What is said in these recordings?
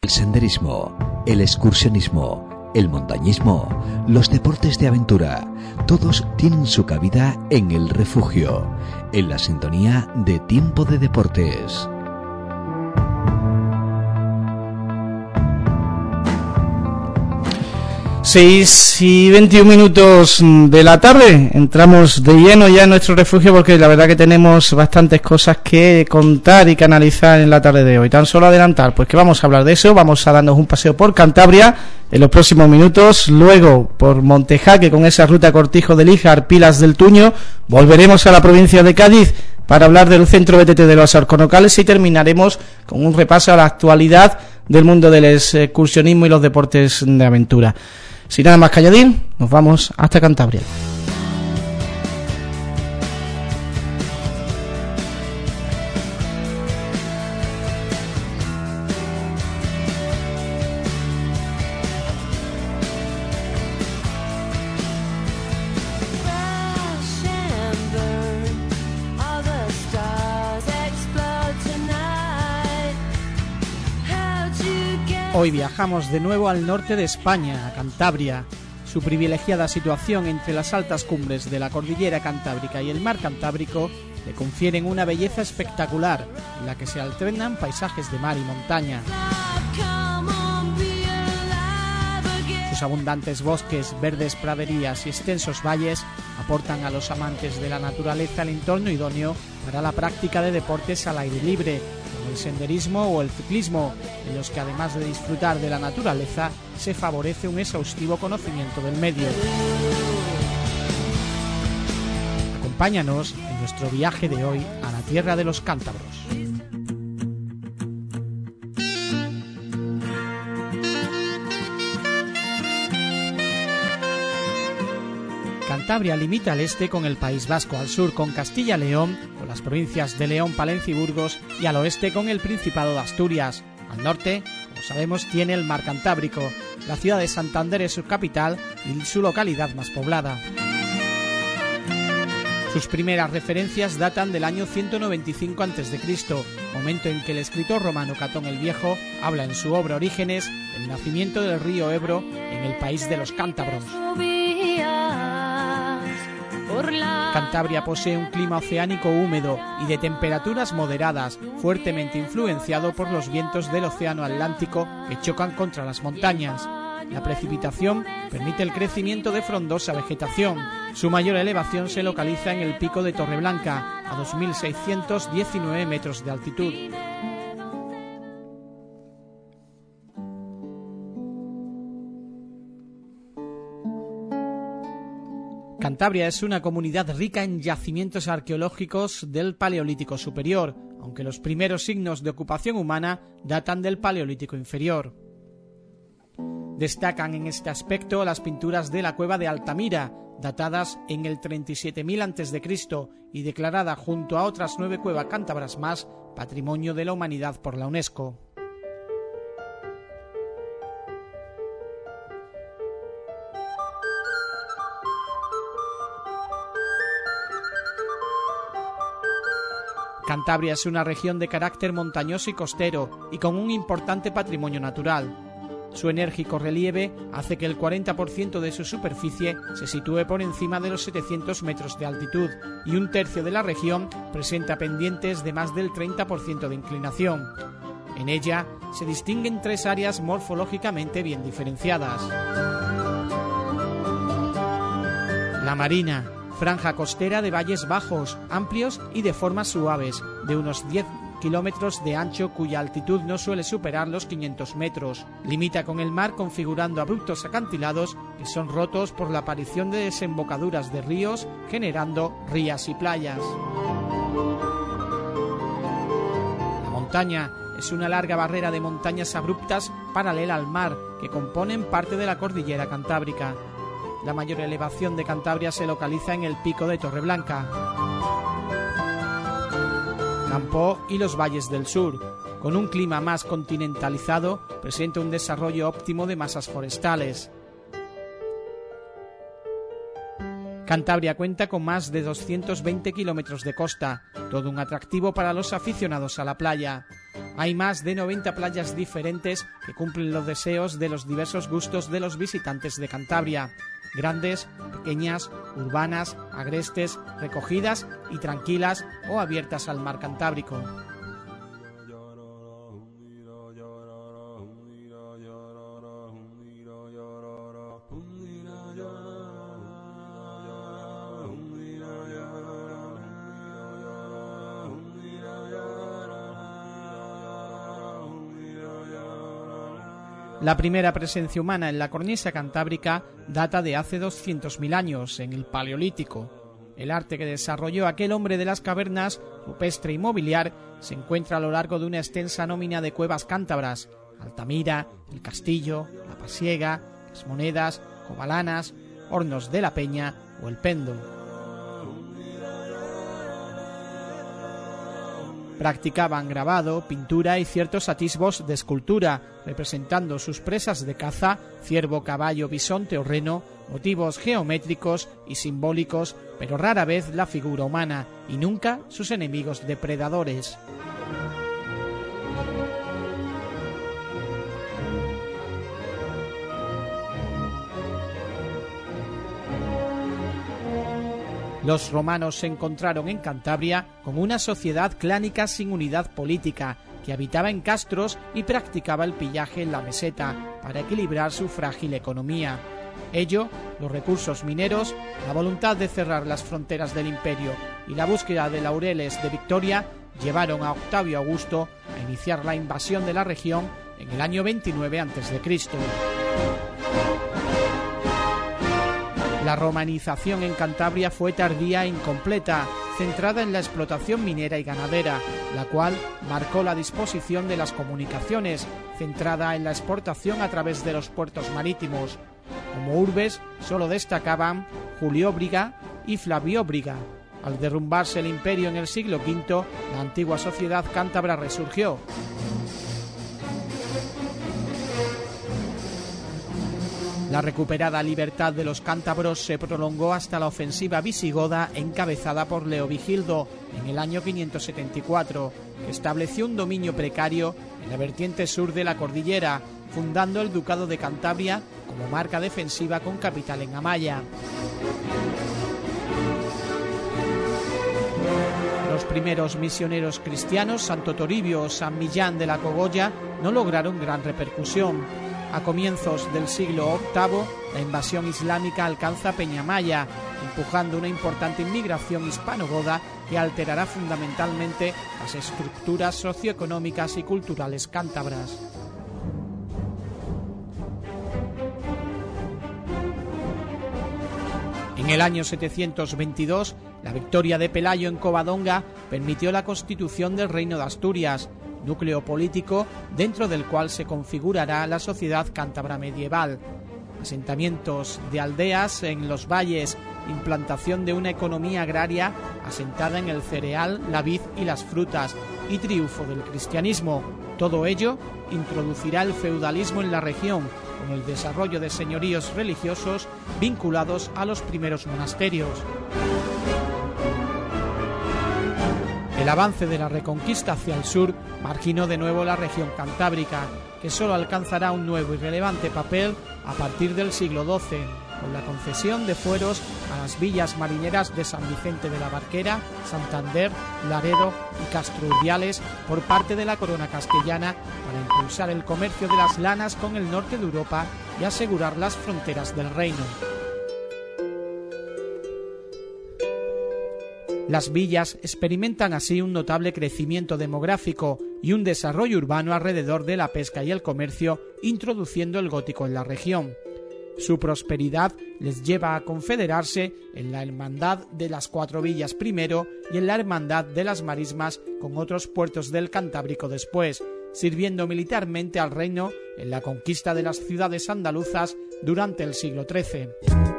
El senderismo, el excursionismo, el montañismo, los deportes de aventura, todos tienen su cabida en El Refugio, en la sintonía de Tiempo de Deportes. 6:21 de la tarde, entramos de lleno ya en nuestro refugio porque la verdad que tenemos bastantes cosas que contar y que analizar en la tarde de hoy. Tan solo adelantar, pues que vamos a hablar de eso, vamos a darnos un paseo por Cantabria en los próximos minutos, luego por Montejaque con esa ruta Cortijo de Líjar, Pilas del Tuño, volveremos a la provincia de Cádiz para hablar del centro BTT de los Alcornocales y terminaremos con un repaso a la actualidad del mundo del excursionismo y los deportes de aventura. Sin nada más que añadir, nos vamos hasta Cantabria. Hoy viajamos de nuevo al norte de España, a Cantabria. Su privilegiada situación entre las altas cumbres de la cordillera cantábrica y el mar Cantábrico le confieren una belleza espectacular, en la que se alternan paisajes de mar y montaña. Sus abundantes bosques, verdes praderías y extensos valles aportan a los amantes de la naturaleza el entorno idóneo para la práctica de deportes al aire libre, el senderismo o el ciclismo, en los que además de disfrutar de la naturaleza, se favorece un exhaustivo conocimiento del medio. Acompáñanos en nuestro viaje de hoy a la tierra de los cántabros. Cantabria limita al este con el País Vasco, al sur con Castilla-León, con las provincias de León, Palencia y Burgos, y al oeste con el Principado de Asturias. Al norte, como sabemos, tiene el mar Cantábrico. La ciudad de Santander es su capital y su localidad más poblada. Sus primeras referencias datan del año 195 a.C., momento en que el escritor romano Catón el Viejo habla en su obra Orígenes del nacimiento del río Ebro en el país de los cántabros. Cantabria posee un clima oceánico húmedo y de temperaturas moderadas, fuertemente influenciado por los vientos del océano Atlántico que chocan contra las montañas. La precipitación permite el crecimiento de frondosa vegetación. Su mayor elevación se localiza en el pico de Torreblanca, a 2.619 metros de altitud. Cantabria es una comunidad rica en yacimientos arqueológicos del Paleolítico Superior, aunque los primeros signos de ocupación humana datan del Paleolítico Inferior. Destacan en este aspecto las pinturas de la cueva de Altamira, datadas en el 37.000 a.C. y declarada junto a otras 9 cuevas cántabras más Patrimonio de la Humanidad por la UNESCO. Cantabria es una región de carácter montañoso y costero y con un importante patrimonio natural. Su enérgico relieve hace que el 40% de su superficie se sitúe por encima de los 700 metros de altitud y un tercio de la región presenta pendientes de más del 30% de inclinación. En ella se distinguen 3 áreas morfológicamente bien diferenciadas. La Marina, franja costera de valles bajos, amplios y de formas suaves, de unos 10 kilómetros de ancho cuya altitud no suele superar los 500 metros. Limita con el mar configurando abruptos acantilados que son rotos por la aparición de desembocaduras de ríos, generando rías y playas. La montaña es una larga barrera de montañas abruptas paralela al mar que componen parte de la cordillera cantábrica. La mayor elevación de Cantabria se localiza en el pico de Torreblanca, Campoo y los valles del sur. Con un clima más continentalizado, presenta un desarrollo óptimo de masas forestales. Cantabria cuenta con más de 220 kilómetros de costa, todo un atractivo para los aficionados a la playa. Hay más de 90 playas diferentes que cumplen los deseos de los diversos gustos de los visitantes de Cantabria. Grandes, pequeñas, urbanas, agrestes, recogidas y tranquilas o abiertas al mar Cantábrico. La primera presencia humana en la cornisa cantábrica data de hace 200.000 años, en el Paleolítico. El arte que desarrolló aquel hombre de las cavernas, rupestre y mobiliar, se encuentra a lo largo de una extensa nómina de cuevas cántabras: Altamira, El Castillo, La Pasiega, Las Monedas, Covalanas, Hornos de la Peña o El Pendo. Practicaban grabado, pintura y ciertos atisbos de escultura, representando sus presas de caza, ciervo, caballo, bisonte o reno, motivos geométricos y simbólicos, pero rara vez la figura humana, y nunca sus enemigos depredadores. Los romanos se encontraron en Cantabria con una sociedad clánica sin unidad política, que habitaba en castros y practicaba el pillaje en la meseta para equilibrar su frágil economía. Ello, los recursos mineros, la voluntad de cerrar las fronteras del imperio y la búsqueda de laureles de victoria llevaron a Octavio Augusto a iniciar la invasión de la región en el año 29 a.C. La romanización en Cantabria fue tardía e incompleta, centrada en la explotación minera y ganadera, la cual marcó la disposición de las comunicaciones, centrada en la exportación a través de los puertos marítimos. Como urbes solo destacaban Julióbriga y Flavióbriga. Al derrumbarse el imperio en el siglo V, la antigua sociedad cántabra resurgió. La recuperada libertad de los cántabros se prolongó hasta la ofensiva visigoda encabezada por Leovigildo en el año 574, que estableció un dominio precario en la vertiente sur de la cordillera, fundando el Ducado de Cantabria como marca defensiva con capital en Amaya. Los primeros misioneros cristianos, Santo Toribio o San Millán de la Cogolla, no lograron gran repercusión. A comienzos del siglo VIII, la invasión islámica alcanza Peñamaya, empujando una importante inmigración hispano-goda que alterará fundamentalmente las estructuras socioeconómicas y culturales cántabras. En el año 722, la victoria de Pelayo en Covadonga permitió la constitución del Reino de Asturias, núcleo político dentro del cual se configurará la sociedad cántabra medieval. Asentamientos de aldeas en los valles, implantación de una economía agraria asentada en el cereal, la vid y las frutas, y triunfo del cristianismo. Todo ello introducirá el feudalismo en la región, con el desarrollo de señoríos religiosos vinculados a los primeros monasterios. El avance de la Reconquista hacia el sur marginó de nuevo la región cantábrica, que solo alcanzará un nuevo y relevante papel a partir del siglo XII, con la concesión de fueros a las villas marineras de San Vicente de la Barquera, Santander, Laredo y Castro Urdiales por parte de la corona castellana para impulsar el comercio de las lanas con el norte de Europa y asegurar las fronteras del reino. Las villas experimentan así un notable crecimiento demográfico y un desarrollo urbano alrededor de la pesca y el comercio, introduciendo el gótico en la región. Su prosperidad les lleva a confederarse en la Hermandad de las Cuatro Villas primero y en la Hermandad de las Marismas con otros puertos del Cantábrico después, sirviendo militarmente al reino en la conquista de las ciudades andaluzas durante el siglo XIII.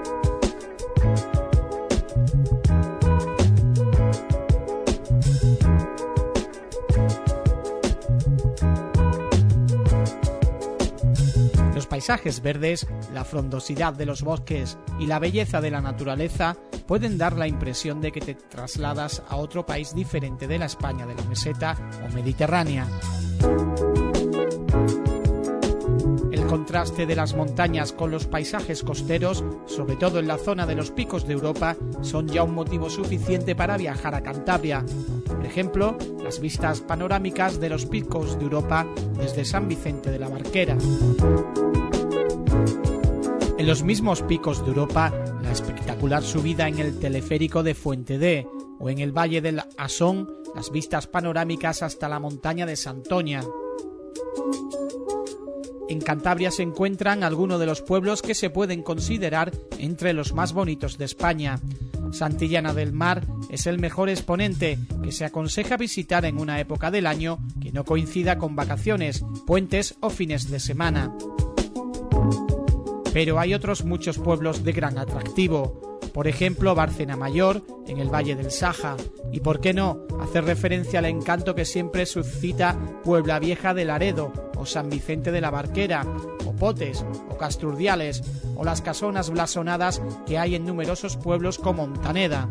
Los paisajes verdes, la frondosidad de los bosques y la belleza de la naturaleza pueden dar la impresión de que te trasladas a otro país diferente de la España de la meseta o mediterránea. contraste de las montañas con los paisajes costeros, sobre todo en la zona de los picos de Europa, son ya un motivo suficiente para viajar a Cantabria. Por ejemplo, las vistas panorámicas de los picos de Europa desde San Vicente de la Barquera. En los mismos picos de Europa, la espectacular subida en el teleférico de Fuentedé o en el Valle del Asón, las vistas panorámicas hasta la montaña de Santoña. En Cantabria se encuentran algunos de los pueblos que se pueden considerar entre los más bonitos de España. Santillana del Mar es el mejor exponente, que se aconseja visitar en una época del año que no coincida con vacaciones, puentes o fines de semana. Pero hay otros muchos pueblos de gran atractivo. Por ejemplo, Bárcena Mayor, en el Valle del Saja. Y por qué no, hacer referencia al encanto que siempre suscita Puebla Vieja de Laredo, o San Vicente de la Barquera, o Potes, o Castrurdiales, o las casonas blasonadas que hay en numerosos pueblos como Montaneda.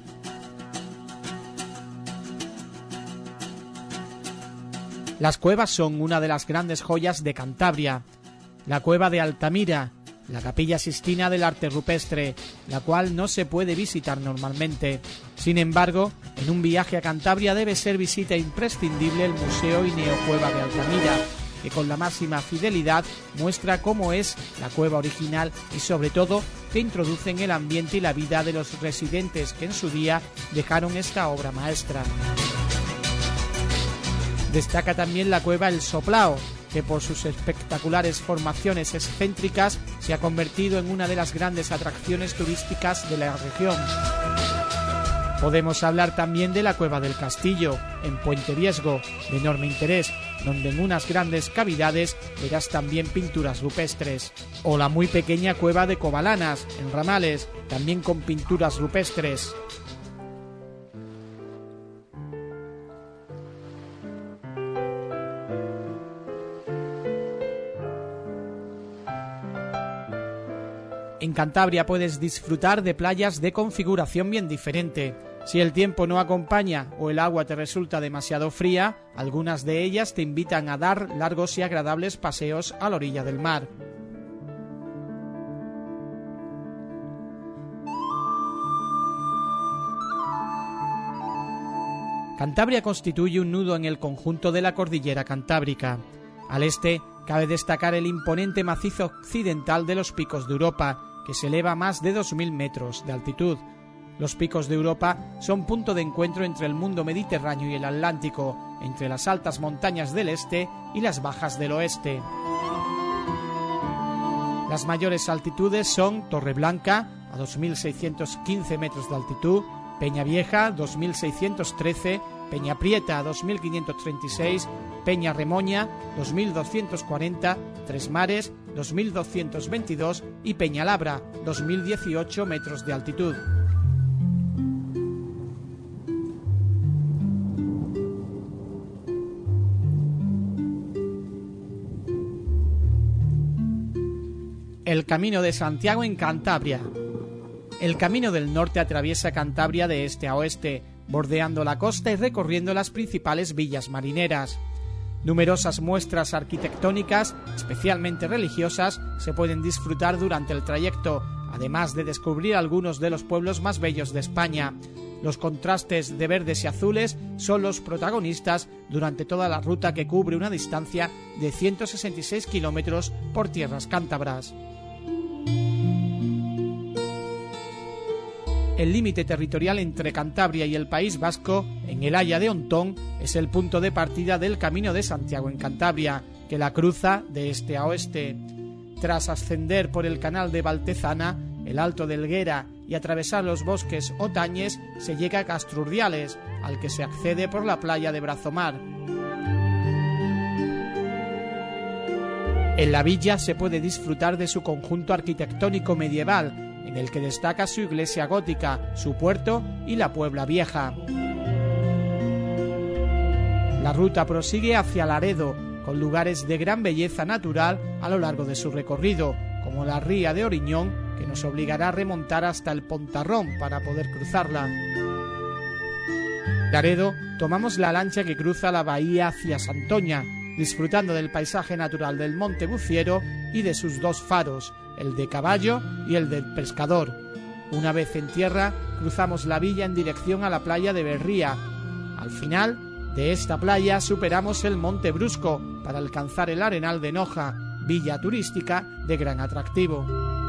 Las cuevas son una de las grandes joyas de Cantabria. La cueva de Altamira, la Capilla Sistina del Arte Rupestre, la cual no se puede visitar normalmente. Sin embargo, en un viaje a Cantabria debe ser visita imprescindible el Museo y Neocueva de Altamira, que con la máxima fidelidad muestra cómo es la cueva original y sobre todo que introduce en el ambiente y la vida de los residentes que en su día dejaron esta obra maestra. Destaca también la cueva El Soplao, que por sus espectaculares formaciones excéntricas se ha convertido en una de las grandes atracciones turísticas de la región. Podemos hablar también de la Cueva del Castillo, en Puente Viesgo, de enorme interés, donde en unas grandes cavidades verás también pinturas rupestres. O la muy pequeña Cueva de Covalanas, en Ramales, también con pinturas rupestres. En Cantabria puedes disfrutar de playas de configuración bien diferente. Si el tiempo no acompaña o el agua te resulta demasiado fría, algunas de ellas te invitan a dar largos y agradables paseos a la orilla del mar. Cantabria constituye un nudo en el conjunto de la cordillera cantábrica. Al este cabe destacar el imponente macizo occidental de los picos de Europa, que se eleva a más de 2.000 metros de altitud. Los picos de Europa son punto de encuentro entre el mundo mediterráneo y el Atlántico, entre las altas montañas del este y las bajas del oeste. Las mayores altitudes son Torreblanca, a 2.615 metros de altitud, Peña Vieja, 2.613, Peña Prieta, 2.536, Peña Remoña, 2.240, Tres Mares, 2.222 y Peñalabra, 2.018 metros de altitud. El Camino de Santiago en Cantabria. El Camino del Norte atraviesa Cantabria de este a oeste, bordeando la costa y recorriendo las principales villas marineras. Numerosas muestras arquitectónicas, especialmente religiosas, se pueden disfrutar durante el trayecto, además de descubrir algunos de los pueblos más bellos de España. Los contrastes de verdes y azules son los protagonistas durante toda la ruta, que cubre una distancia de 166 kilómetros por tierras cántabras. El límite territorial entre Cantabria y el País Vasco, en el Haya de Ontón, es el punto de partida del Camino de Santiago en Cantabria, que la cruza de este a oeste. Tras ascender por el canal de Valtezana, el Alto de Helguera y atravesar los bosques Otañes, se llega a Castrurdiales, al que se accede por la playa de Brazomar. En la villa se puede disfrutar de su conjunto arquitectónico medieval, en el que destaca su iglesia gótica, su puerto y la Puebla Vieja. La ruta prosigue hacia Laredo, con lugares de gran belleza natural a lo largo de su recorrido, como la ría de Oriñón, que nos obligará a remontar hasta el Pontarrón para poder cruzarla. Laredo, tomamos la lancha que cruza la bahía hacia Santoña, disfrutando del paisaje natural del Monte Buciero y de sus dos faros, el de Caballo y el del Pescador. Una vez en tierra, cruzamos la villa en dirección a la playa de Berría. Al final de esta playa superamos el Monte Brusco para alcanzar el Arenal de Noja, villa turística de gran atractivo.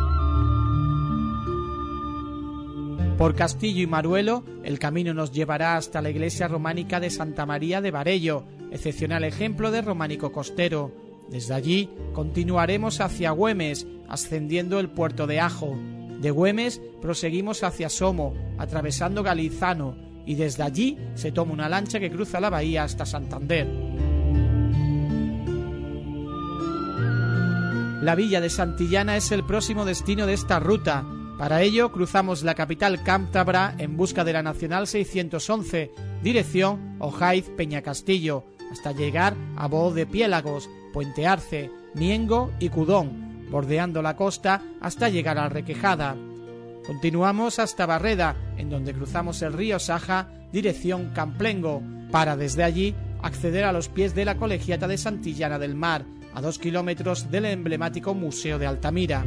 Por Castillo y Maruelo, el camino nos llevará hasta la iglesia románica de Santa María de Varello, excepcional ejemplo de románico costero. Desde allí continuaremos hacia Güemes, ascendiendo el puerto de Ajo. De Güemes proseguimos hacia Somo, atravesando Galizano, y desde allí se toma una lancha que cruza la bahía hasta Santander. La villa de Santillana es el próximo destino de esta ruta. Para ello cruzamos la capital cántabra en busca de la Nacional 611, dirección Ojaiz-Peñacastillo, hasta llegar a Boho de Piélagos, Puente Arce, Miengo y Cudón, bordeando la costa hasta llegar a Requejada. Continuamos hasta Barreda, en donde cruzamos el río Saja, dirección Camplengo, para desde allí acceder a los pies de la Colegiata de Santillana del Mar, a 2 kilómetros del emblemático Museo de Altamira.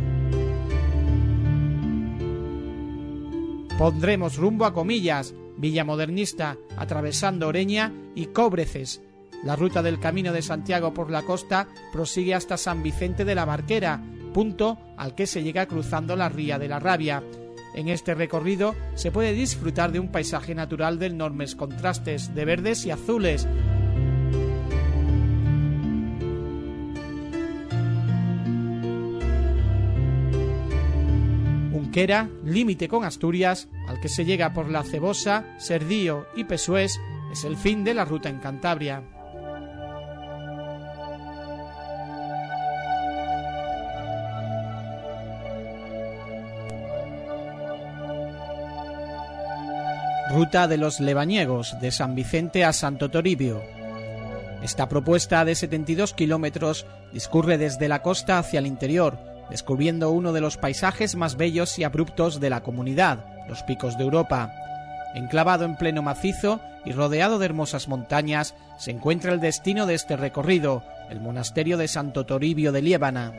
Pondremos rumbo a Comillas, villa modernista, atravesando Oreña y Cóbreces. La ruta del Camino de Santiago por la costa prosigue hasta San Vicente de la Barquera, punto al que se llega cruzando la Ría de la Rabia. En este recorrido se puede disfrutar de un paisaje natural de enormes contrastes de verdes y azules. Unquera, límite con Asturias, al que se llega por la Cebosa, Serdío y Pesués, es el fin de la ruta en Cantabria. Ruta de los Lebaniegos, de San Vicente a Santo Toribio. Esta propuesta de 72 kilómetros discurre desde la costa hacia el interior, descubriendo uno de los paisajes más bellos y abruptos de la comunidad, los Picos de Europa. Enclavado en pleno macizo y rodeado de hermosas montañas, se encuentra el destino de este recorrido, el monasterio de Santo Toribio de Liébana.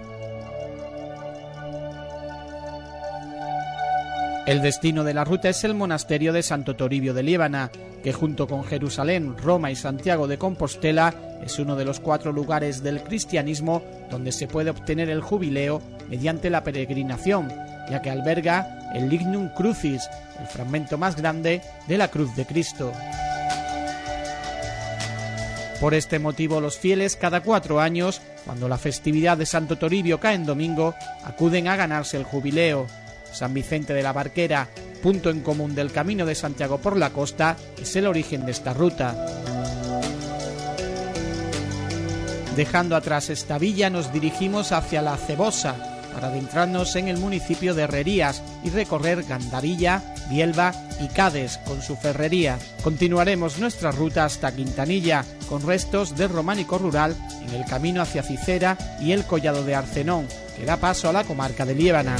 El destino de la ruta es el monasterio de Santo Toribio de Liébana, que junto con Jerusalén, Roma y Santiago de Compostela es uno de los 4 lugares del cristianismo donde se puede obtener el jubileo mediante la peregrinación, ya que alberga el Lignum Crucis, el fragmento más grande de la cruz de Cristo. Por este motivo los fieles cada 4 años, cuando la festividad de Santo Toribio cae en domingo, acuden a ganarse el jubileo. San Vicente de la Barquera, punto en común del Camino de Santiago por la costa, es el origen de esta ruta. Dejando atrás esta villa nos dirigimos hacia la Cebosa, para adentrarnos en el municipio de Herrerías y recorrer Gandarilla, Bielva y Cádiz con su ferrería. Continuaremos nuestra ruta hasta Quintanilla, con restos del románico rural en el camino hacia Cicera y el Collado de Arcenón, que da paso a la comarca de Liébana.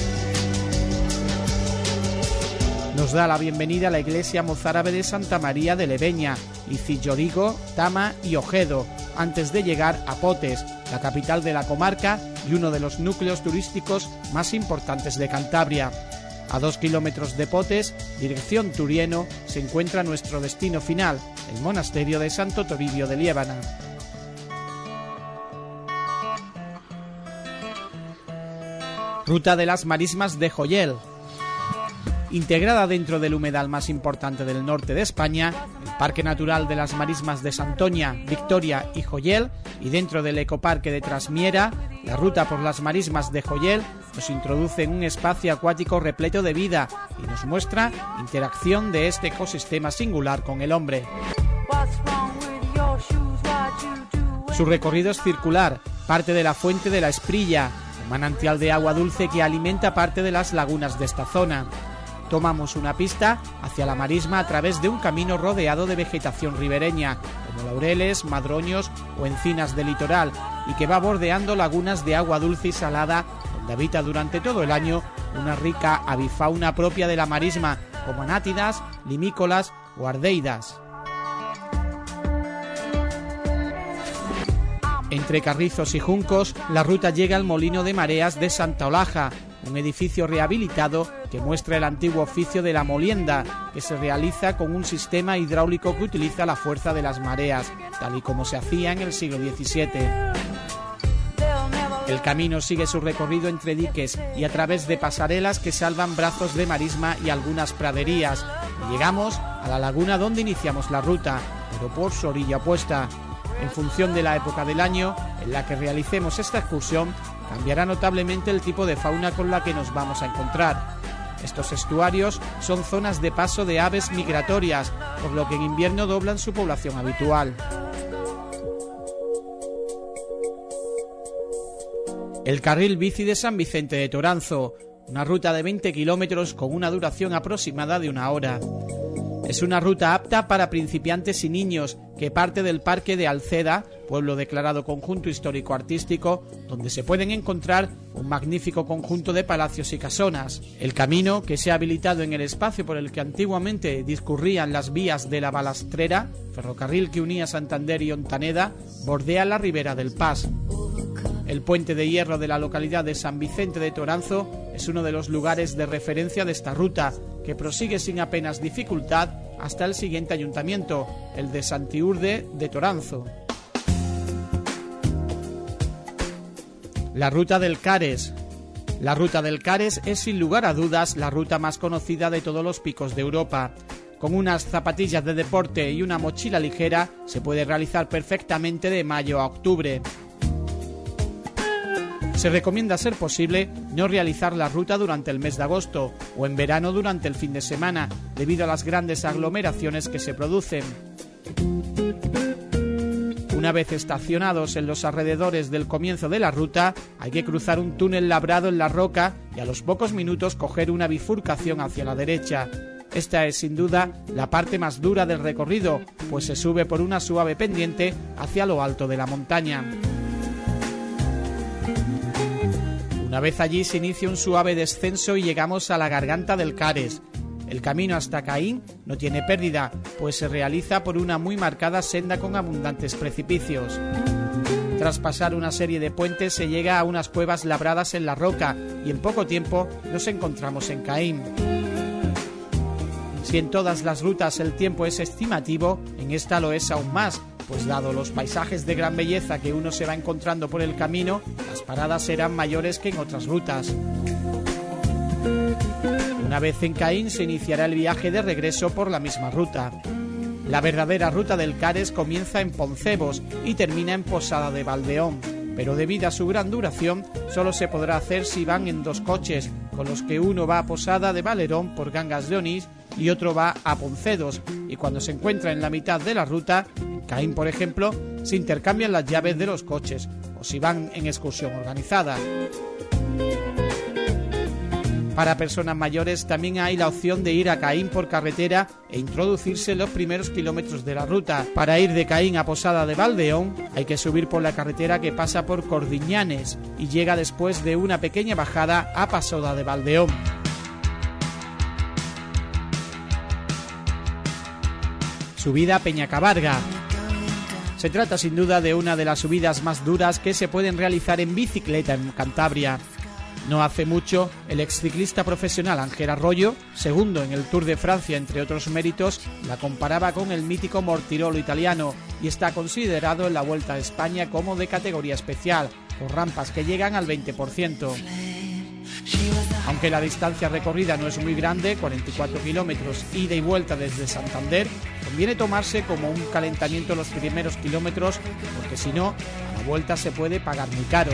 Nos da la bienvenida a la iglesia mozárabe de Santa María de Leveña, Icillorigo, Tama y Ojedo, antes de llegar a Potes, la capital de la comarca y uno de los núcleos turísticos más importantes de Cantabria. A 2 kilómetros de Potes, dirección Turieno, se encuentra nuestro destino final, el monasterio de Santo Toribio de Liébana. Ruta de las Marismas de Joyel. Integrada dentro del humedal más importante del norte de España, el Parque Natural de las Marismas de Santoña, Victoria y Joyel, y dentro del Ecoparque de Trasmiera, la ruta por las Marismas de Joyel nos introduce en un espacio acuático repleto de vida y nos muestra interacción de este ecosistema singular con el hombre. Su recorrido es circular, parte de la fuente de la Esprilla, un manantial de agua dulce que alimenta parte de las lagunas de esta zona. Tomamos una pista hacia la marisma a través de un camino rodeado de vegetación ribereña, como laureles, madroños o encinas del litoral, y que va bordeando lagunas de agua dulce y salada, donde habita durante todo el año una rica avifauna propia de la marisma, como anátidas, limícolas o ardeidas. Entre carrizos y juncos, la ruta llega al Molino de Mareas de Santa Olaja, un edificio rehabilitado que muestra el antiguo oficio de la molienda, que se realiza con un sistema hidráulico que utiliza la fuerza de las mareas, tal y como se hacía en el siglo XVII. El camino sigue su recorrido entre diques y a través de pasarelas que salvan brazos de marisma y algunas praderías. Y llegamos a la laguna donde iniciamos la ruta, pero por su orilla opuesta. En función de la época del año en la que realicemos esta excursión, cambiará notablemente el tipo de fauna con la que nos vamos a encontrar. Estos estuarios son zonas de paso de aves migratorias, por lo que en invierno doblan su población habitual. El carril bici de San Vicente de Toranzo, una ruta de 20 kilómetros con una duración aproximada de 1 hora. Es una ruta apta para principiantes y niños que parte del Parque de Alceda, pueblo declarado conjunto histórico-artístico, donde se pueden encontrar un magnífico conjunto de palacios y casonas. El camino, que se ha habilitado en el espacio por el que antiguamente discurrían las vías de la Balastrera, ferrocarril que unía Santander y Ontaneda, bordea la ribera del Pas. El puente de hierro de la localidad de San Vicente de Toranzo es uno de los lugares de referencia de esta ruta, que prosigue sin apenas dificultad hasta el siguiente ayuntamiento, el de Santiurde de Toranzo. La Ruta del Cares. La Ruta del Cares es sin lugar a dudas la ruta más conocida de todos los picos de Europa. Con unas zapatillas de deporte y una mochila ligera se puede realizar perfectamente de mayo a octubre. Se recomienda, a ser posible, no realizar la ruta durante el mes de agosto o en verano durante el fin de semana, debido a las grandes aglomeraciones que se producen. Una vez estacionados en los alrededores del comienzo de la ruta, hay que cruzar un túnel labrado en la roca y a los pocos minutos coger una bifurcación hacia la derecha. Esta es sin duda la parte más dura del recorrido, pues se sube por una suave pendiente hacia lo alto de la montaña. Una vez allí se inicia un suave descenso y llegamos a la garganta del Cares. El camino hasta Caín no tiene pérdida, pues se realiza por una muy marcada senda con abundantes precipicios. Tras pasar una serie de puentes se llega a unas cuevas labradas en la roca y en poco tiempo nos encontramos en Caín. Si en todas las rutas el tiempo es estimativo, en esta lo es aún más, pues dado los paisajes de gran belleza que uno se va encontrando por el camino, las paradas serán mayores que en otras rutas. Una vez en Caín se iniciará el viaje de regreso por la misma ruta. La verdadera ruta del Cares comienza en Poncebos y termina en Posada de Valdeón, pero debido a su gran duración solo se podrá hacer si van en 2 coches, con los que uno va a Posada de Valerón por Cangas de Onís y otro va a Poncedos, y cuando se encuentra en la mitad de la ruta, en Caín por ejemplo, se intercambian las llaves de los coches, o si van en excursión organizada. Para personas mayores también hay la opción de ir a Caín por carretera e introducirse en los primeros kilómetros de la ruta. Para ir de Caín a Posada de Valdeón hay que subir por la carretera que pasa por Cordiñanes y llega después de una pequeña bajada a Posada de Valdeón. Subida a Peñacabarga. Se trata sin duda de una de las subidas más duras que se pueden realizar en bicicleta en Cantabria. No hace mucho, el exciclista profesional Ángel Arroyo, segundo en el Tour de Francia entre otros méritos, la comparaba con el mítico Mortirolo italiano y está considerado en la Vuelta a España como de categoría especial, por rampas que llegan al 20%. Aunque la distancia recorrida no es muy grande, 44 kilómetros ida y vuelta desde Santander, conviene tomarse como un calentamiento los primeros kilómetros, porque si no, a la vuelta se puede pagar muy caro.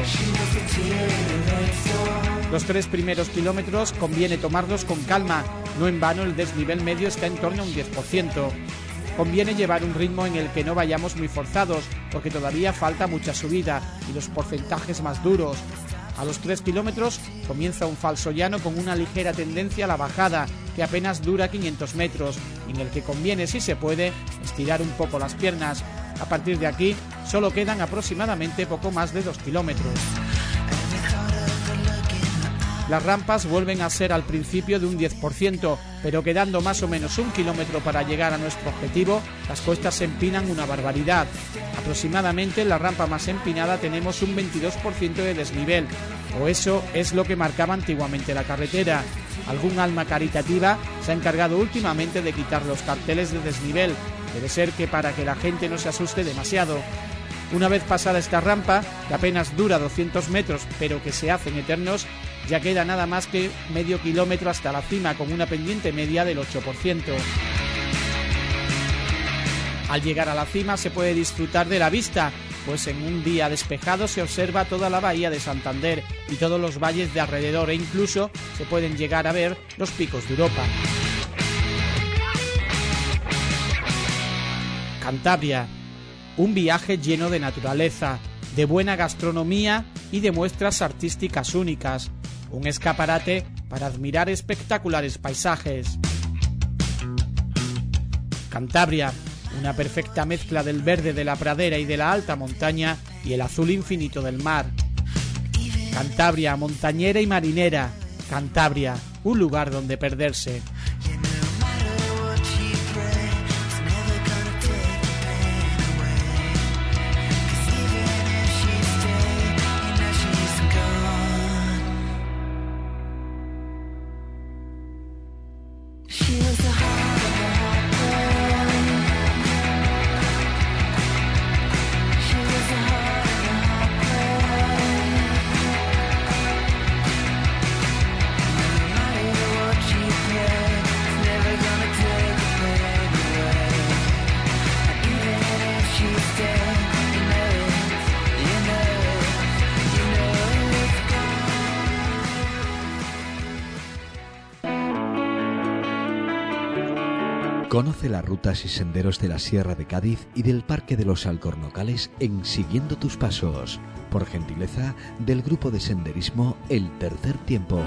Los 3 primeros kilómetros conviene tomarlos con calma, no en vano el desnivel medio está en torno a un 10%. Conviene llevar un ritmo en el que no vayamos muy forzados, porque todavía falta mucha subida y los porcentajes más duros. A los 3 kilómetros comienza un falso llano con una ligera tendencia a la bajada, que apenas dura 500 metros, y en el que conviene, si se puede, estirar un poco las piernas. A partir de aquí, solo quedan aproximadamente poco más de 2 kilómetros. Las rampas vuelven a ser al principio de un 10%, pero quedando más o menos 1 kilómetro para llegar a nuestro objetivo, las cuestas se empinan una barbaridad. Aproximadamente en la rampa más empinada tenemos un 22% de desnivel, o eso es lo que marcaba antiguamente la carretera. Algún alma caritativa se ha encargado últimamente de quitar los carteles de desnivel. Debe ser que para que la gente no se asuste demasiado. Una vez pasada esta rampa, que apenas dura 200 metros, pero que se hacen eternos, ya queda nada más que medio kilómetro hasta la cima, con una pendiente media del 8%. Al llegar a la cima se puede disfrutar de la vista, pues en un día despejado se observa toda la bahía de Santander y todos los valles de alrededor, e incluso se pueden llegar a ver los picos de Europa. Cantabria, un viaje lleno de naturaleza, de buena gastronomía y de muestras artísticas únicas, un escaparate para admirar espectaculares paisajes. Cantabria, una perfecta mezcla del verde de la pradera y de la alta montaña y el azul infinito del mar. Cantabria, montañera y marinera. Cantabria, un lugar donde perderse. Conoce las rutas y senderos de la Sierra de Cádiz y del Parque de los Alcornocales en Siguiendo tus Pasos, por gentileza del grupo de senderismo El Tercer Tiempo.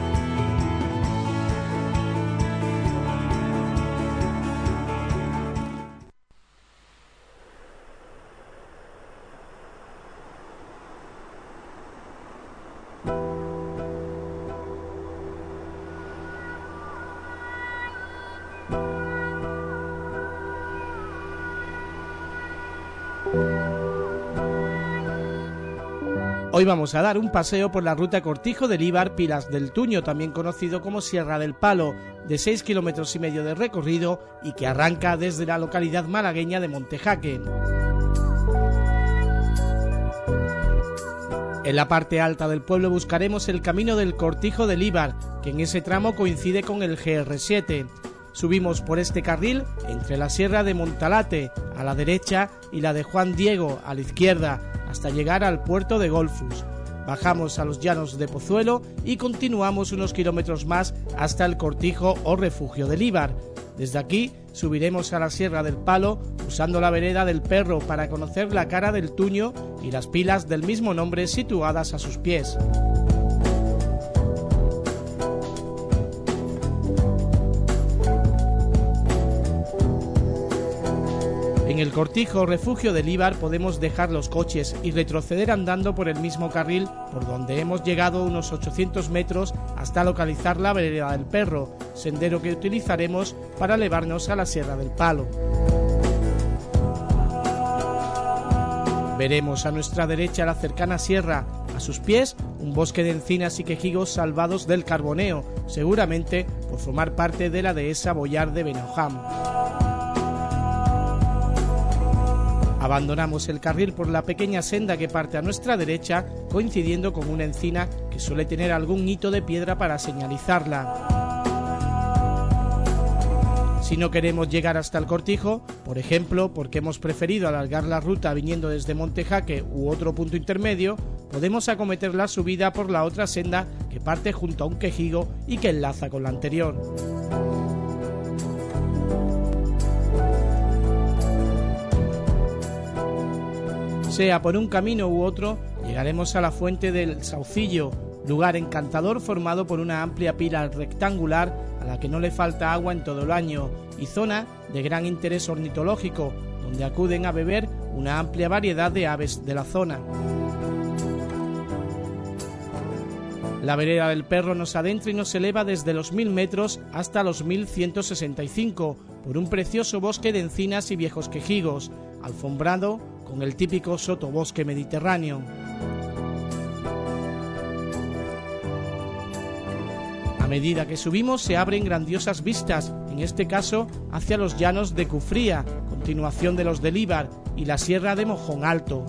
Hoy vamos a dar un paseo por la ruta Cortijo de Líbar Pilas del Tuño, también conocido como Sierra del Palo, de 6,5 kilómetros de recorrido y que arranca desde la localidad malagueña de Montejaque. En la parte alta del pueblo buscaremos el camino del Cortijo de Líbar, que en ese tramo coincide con el GR7. Subimos por este carril entre la Sierra de Montalate a la derecha y la de Juan Diego a la izquierda, hasta llegar al puerto de Golfus. Bajamos a los llanos de Pozuelo y continuamos unos kilómetros más hasta el Cortijo o Refugio de Líbar. Desde aquí subiremos a la Sierra del Palo usando la vereda del Perro para conocer la cara del Tuño y las pilas del mismo nombre situadas a sus pies. En el Cortijo Refugio de Líbar podemos dejar los coches y retroceder andando por el mismo carril por donde hemos llegado unos 800 metros hasta localizar la vereda del Perro, sendero que utilizaremos para elevarnos a la Sierra del Palo. Veremos a nuestra derecha la cercana sierra, a sus pies un bosque de encinas y quejigos salvados del carboneo, seguramente por formar parte de la dehesa Boyar de Benojam. Abandonamos el carril por la pequeña senda que parte a nuestra derecha, coincidiendo con una encina que suele tener algún hito de piedra para señalizarla. Si no queremos llegar hasta el Cortijo, por ejemplo, porque hemos preferido alargar la ruta viniendo desde Montejaque u otro punto intermedio, podemos acometer la subida por la otra senda que parte junto a un quejigo y que enlaza con la anterior. Sea por un camino u otro, llegaremos a la fuente del Saucillo, lugar encantador formado por una amplia pila rectangular a la que no le falta agua en todo el año y zona de gran interés ornitológico, donde acuden a beber una amplia variedad de aves de la zona. La vereda del Perro nos adentra y nos eleva desde los 1000 metros hasta los 1165 por un precioso bosque de encinas y viejos quejigos, alfombrado con el típico sotobosque mediterráneo. A medida que subimos se abren grandiosas vistas, en este caso hacia los llanos de Cufría, continuación de los de Líbar y la sierra de Mojón Alto.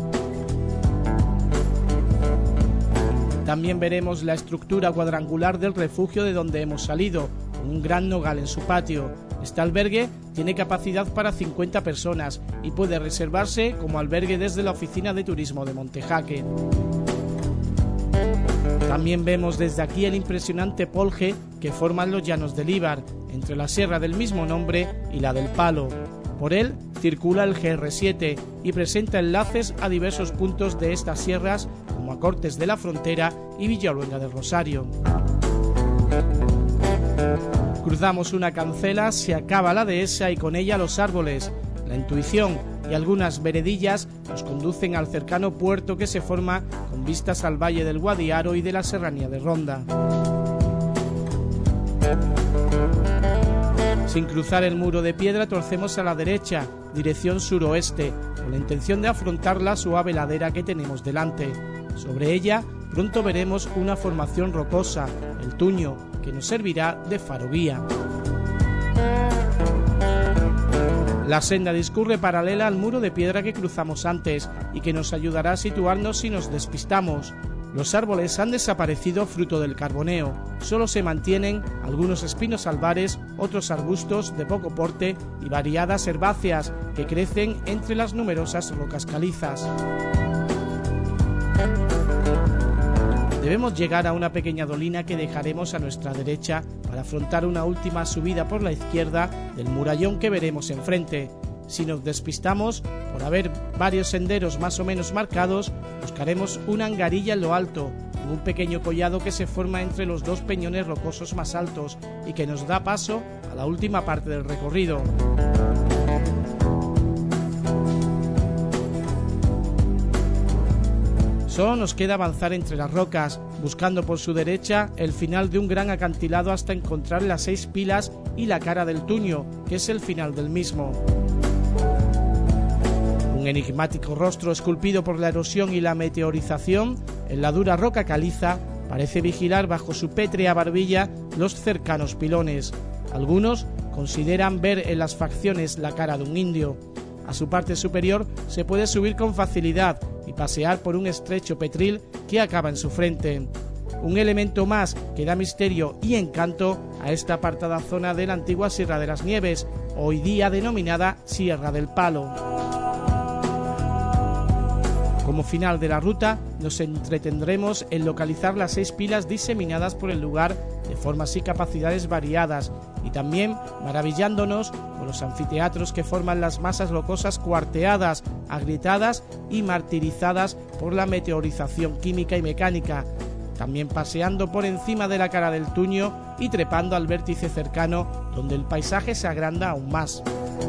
También veremos la estructura cuadrangular del refugio de donde hemos salido, con un gran nogal en su patio. Este albergue tiene capacidad para 50 personas y puede reservarse como albergue desde la oficina de turismo de Montejaque. También vemos desde aquí el impresionante polje que forman los llanos de Líbar, entre la sierra del mismo nombre y la del Palo. Por él circula el GR7 y presenta enlaces a diversos puntos de estas sierras, como a Cortes de la Frontera y Villaluenga del Rosario. Cruzamos una cancela, se acaba la dehesa y con ella los árboles. La Intuición y algunas veredillas nos conducen al cercano puerto que se forma con vistas al valle del Guadiaro y de la serranía de Ronda. Sin cruzar el muro de piedra torcemos a la derecha, dirección suroeste, con la intención de afrontar la suave ladera que tenemos delante. Sobre ella pronto veremos una formación rocosa, el Tuño, que nos servirá de faro guía. La senda discurre paralela al muro de piedra que cruzamos antes y que nos ayudará a situarnos si nos despistamos. Los árboles han desaparecido fruto del carboneo, solo se mantienen algunos espinos albares, otros arbustos de poco porte y variadas herbáceas que crecen entre las numerosas rocas calizas. Debemos llegar a una pequeña dolina que dejaremos a nuestra derecha para afrontar una última subida por la izquierda del murallón que veremos enfrente. Si nos despistamos, por haber varios senderos más o menos marcados, buscaremos una angarilla en lo alto, en un pequeño collado que se forma entre los dos peñones rocosos más altos y que nos da paso a la última parte del recorrido. Solo nos queda avanzar entre las rocas, buscando por su derecha el final de un gran acantilado hasta encontrar las 6 pilas y la cara del Tuño, que es el final del mismo. Un enigmático rostro esculpido por la erosión y la meteorización en la dura roca caliza parece vigilar bajo su pétrea barbilla los cercanos pilones. Algunos consideran ver en las facciones la cara de un indio. A su parte superior se puede subir con facilidad y pasear por un estrecho petril que acaba en su frente. Un elemento más que da misterio y encanto a esta apartada zona de la antigua Sierra de las Nieves, hoy día denominada Sierra del Palo. Como final de la ruta, nos entretendremos en localizar las 6 pilas diseminadas por el lugar de formas y capacidades variadas, y también maravillándonos con los anfiteatros que forman las masas rocosas cuarteadas, agrietadas y martirizadas por la meteorización química y mecánica, también paseando por encima de la cara del Tuño y trepando al vértice cercano, donde el paisaje se agranda aún más.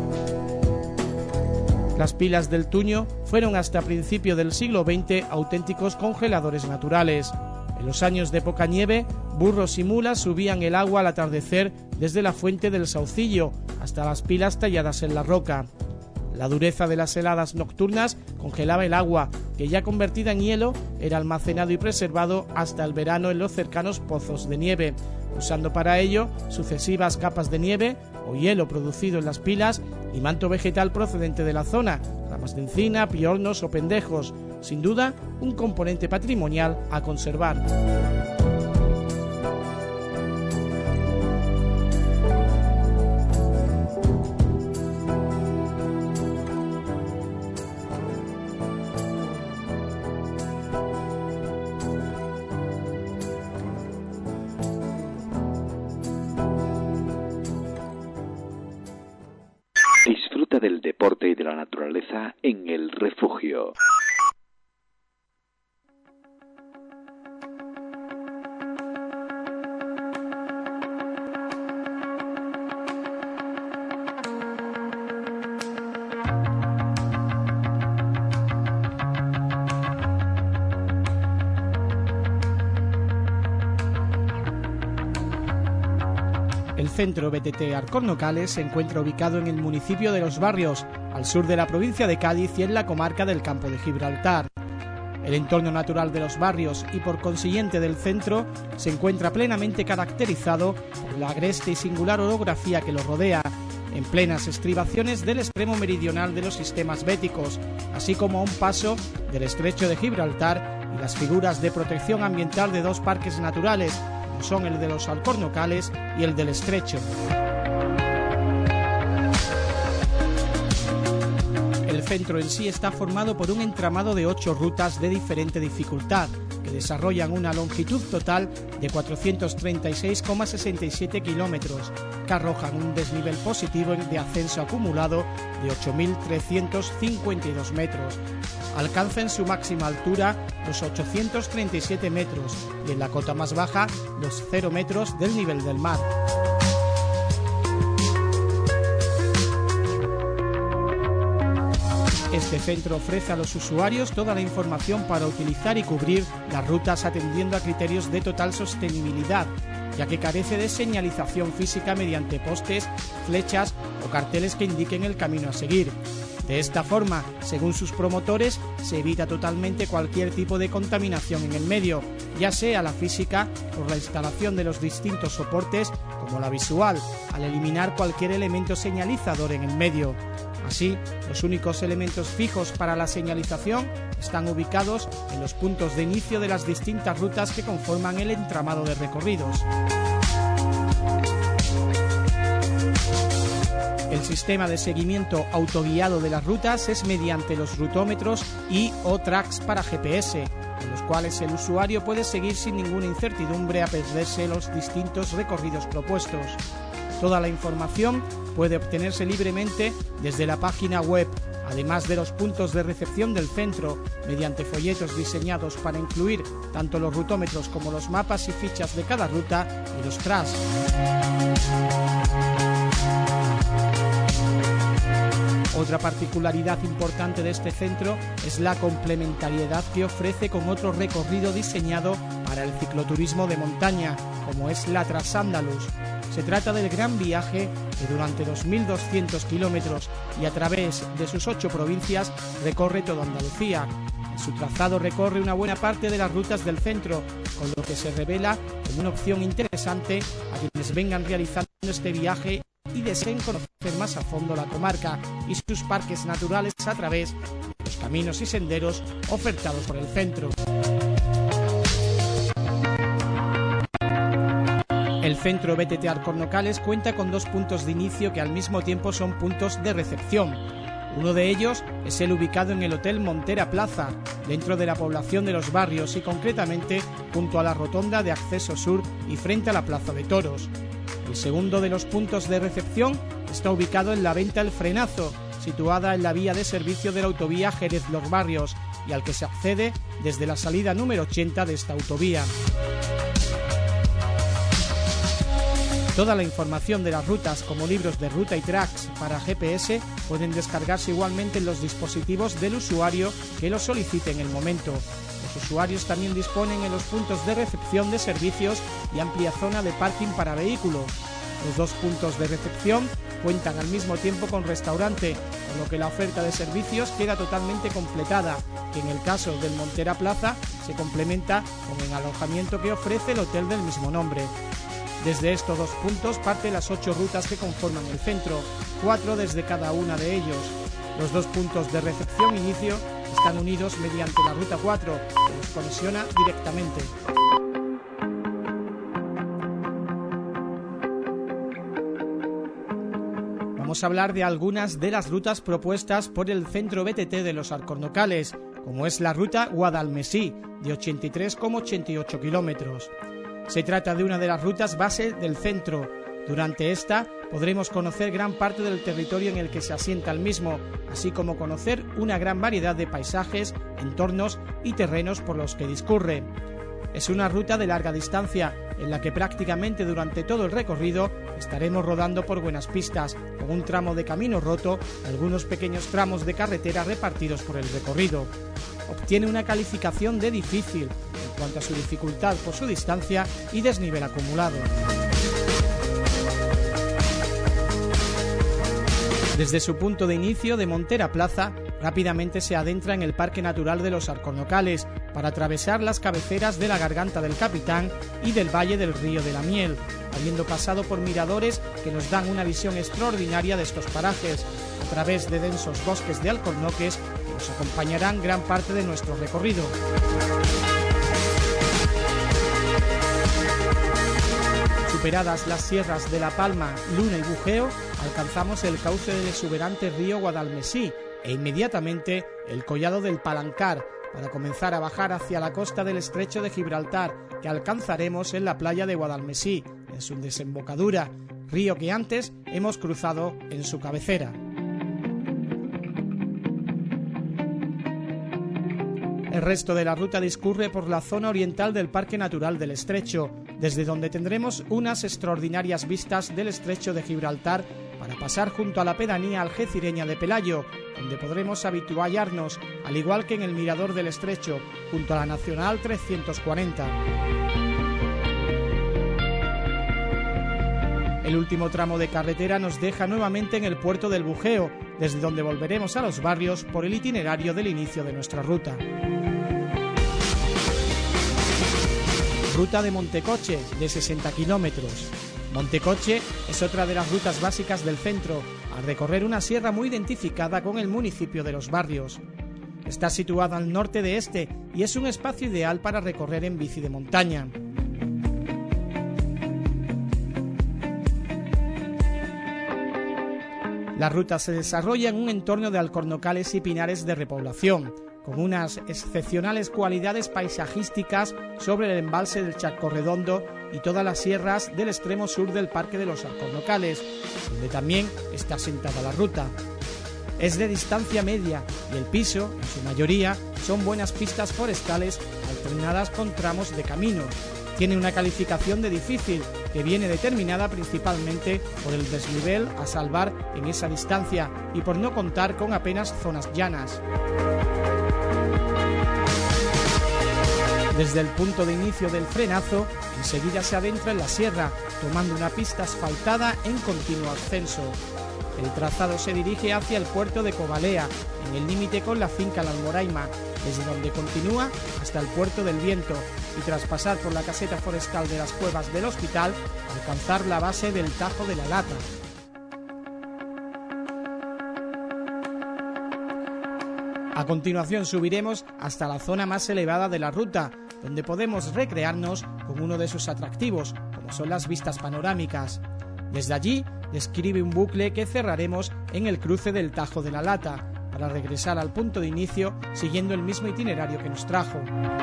Las pilas del Tuño fueron hasta principio del siglo XX auténticos congeladores naturales. En los años de poca nieve, burros y mulas subían el agua al atardecer desde la fuente del Saucillo hasta las pilas talladas en la roca. La dureza de las heladas nocturnas congelaba el agua, que ya convertida en hielo era almacenado y preservado hasta el verano en los cercanos pozos de nieve, usando para ello sucesivas capas de nieve o hielo producido en las pilas y manto vegetal procedente de la zona, ramas de encina, piornos o pendejos, sin duda un componente patrimonial a conservar. Del deporte y de la naturaleza en el refugio. El centro BTT Alcornocales se encuentra ubicado en el municipio de Los Barrios, al sur de la provincia de Cádiz y en la comarca del Campo de Gibraltar. El entorno natural de Los Barrios y por consiguiente del centro se encuentra plenamente caracterizado por la agreste y singular orografía que lo rodea, en plenas estribaciones del extremo meridional de los sistemas béticos, así como a un paso del estrecho de Gibraltar y las figuras de protección ambiental de dos parques naturales, como son el de los Alcornocales y el del Estrecho. El centro en sí está formado por un entramado de 8 rutas de diferente dificultad, que desarrollan una longitud total de 436,67 kilómetros, que arrojan un desnivel positivo de ascenso acumulado de 8.352 metros. Alcanza en su máxima altura los 837 metros y en la cota más baja los 0 metros del nivel del mar. Este centro ofrece a los usuarios toda la información para utilizar y cubrir las rutas atendiendo a criterios de total sostenibilidad, ya que carece de señalización física mediante postes, flechas o carteles que indiquen el camino a seguir. De esta forma, según sus promotores, se evita totalmente cualquier tipo de contaminación en el medio, ya sea la física por la instalación de los distintos soportes como la visual, al eliminar cualquier elemento señalizador en el medio. Así, los únicos elementos fijos para la señalización están ubicados en los puntos de inicio de las distintas rutas que conforman el entramado de recorridos. El sistema de seguimiento autoguiado de las rutas es mediante los rutómetros y o tracks para GPS, con los cuales el usuario puede seguir sin ninguna incertidumbre a perderse los distintos recorridos propuestos. Toda la información puede obtenerse libremente desde la página web, además de los puntos de recepción del centro, mediante folletos diseñados para incluir tanto los rutómetros como los mapas y fichas de cada ruta y los tracks. Otra particularidad importante de este centro es la complementariedad que ofrece con otro recorrido diseñado para el cicloturismo de montaña, como es la Transandalus. Se trata del gran viaje que durante 2.200 kilómetros y a través de sus 8 provincias recorre toda Andalucía. En su trazado recorre una buena parte de las rutas del centro, con lo que se revela como una opción interesante a quienes vengan realizando este viaje y deseen conocer más a fondo la comarca y sus parques naturales a través de los caminos y senderos ofertados por el centro. El centro BTT Alcornocales cuenta con 2 puntos de inicio que al mismo tiempo son puntos de recepción. Uno de ellos es el ubicado en el Hotel Montera Plaza, dentro de la población de Los Barrios y concretamente junto a la rotonda de acceso sur y frente a la Plaza de Toros. El segundo de los puntos de recepción está ubicado en la Venta El Frenazo, situada en la vía de servicio de la autovía Jerez-Los Barrios y al que se accede desde la salida número 80 de esta autovía. Toda la información de las rutas como libros de ruta y tracks para GPS pueden descargarse igualmente en los dispositivos del usuario que lo solicite en el momento. Los usuarios también disponen en los puntos de recepción de servicios y amplia zona de parking para vehículos. Los 2 puntos de recepción cuentan al mismo tiempo con restaurante, con lo que la oferta de servicios queda totalmente completada, que en el caso del Montera Plaza se complementa con el alojamiento que ofrece el hotel del mismo nombre. Desde estos 2 puntos parten las 8 rutas que conforman el centro, 4 desde cada una de ellos. Los 2 puntos de recepción inicio están unidos mediante la ruta 4, que los conexiona directamente. Vamos a hablar de algunas de las rutas propuestas por el centro BTT de los Alcornocales, como es la ruta Guadalmesí, de 83,88 kilómetros. Se trata de una de las rutas base del centro. Durante esta podremos conocer gran parte del territorio en el que se asienta el mismo, así como conocer una gran variedad de paisajes, entornos y terrenos por los que discurre. Es una ruta de larga distancia, en la que prácticamente durante todo el recorrido estaremos rodando por buenas pistas, con un tramo de camino roto y algunos pequeños tramos de carretera repartidos por el recorrido. Obtiene una calificación de difícil en cuanto a su dificultad por su distancia y desnivel acumulado. Desde su punto de inicio de Montera Plaza, rápidamente se adentra en el Parque Natural de los Alcornocales para atravesar las cabeceras de la Garganta del Capitán y del Valle del Río de la Miel, habiendo pasado por miradores que nos dan una visión extraordinaria de estos parajes, a través de densos bosques de alcornoques que nos acompañarán gran parte de nuestro recorrido. Superadas las sierras de La Palma, Luna y Bujeo, alcanzamos el cauce del exuberante río Guadalmesí e inmediatamente el collado del Palancar, para comenzar a bajar hacia la costa del estrecho de Gibraltar, que alcanzaremos en la playa de Guadalmesí, en su desembocadura, río que antes hemos cruzado en su cabecera. El resto de la ruta discurre por la zona oriental del Parque Natural del Estrecho, desde donde tendremos unas extraordinarias vistas del estrecho de Gibraltar para pasar junto a la pedanía algecireña de Pelayo, donde podremos habituallarnos, al igual que en el mirador del estrecho, junto a la Nacional 340. El último tramo de carretera nos deja nuevamente en el puerto del Bujeo, desde donde volveremos a los barrios por el itinerario del inicio de nuestra ruta. Ruta de Montecoche, de 60 kilómetros. Montecoche es otra de las rutas básicas del centro, al recorrer una sierra muy identificada con el municipio de Los Barrios. Está situada al norte de este y es un espacio ideal para recorrer en bici de montaña. La ruta se desarrolla en un entorno de alcornocales y pinares de repoblación, con unas excepcionales cualidades paisajísticas sobre el embalse del Charcorredondo y todas las sierras del extremo sur del Parque de los Alcornocales, donde también está asentada la ruta. Es de distancia media y el piso, en su mayoría, son buenas pistas forestales alternadas con tramos de camino. Tiene una calificación de difícil, que viene determinada principalmente por el desnivel a salvar en esa distancia y por no contar con apenas zonas llanas. Desde el punto de inicio del frenazo, enseguida se adentra en la sierra, tomando una pista asfaltada en continuo ascenso. El trazado se dirige hacia el puerto de Cobalea, en el límite con la finca La Almoraima, desde donde continúa hasta el puerto del Viento, y tras pasar por la caseta forestal de las Cuevas del Hospital, alcanzar la base del Tajo de la Lata. A continuación subiremos hasta la zona más elevada de la ruta, donde podemos recrearnos con uno de sus atractivos, como son las vistas panorámicas. Desde allí describe un bucle que cerraremos en el cruce del Tajo de la Lata, para regresar al punto de inicio siguiendo el mismo itinerario que nos trajo.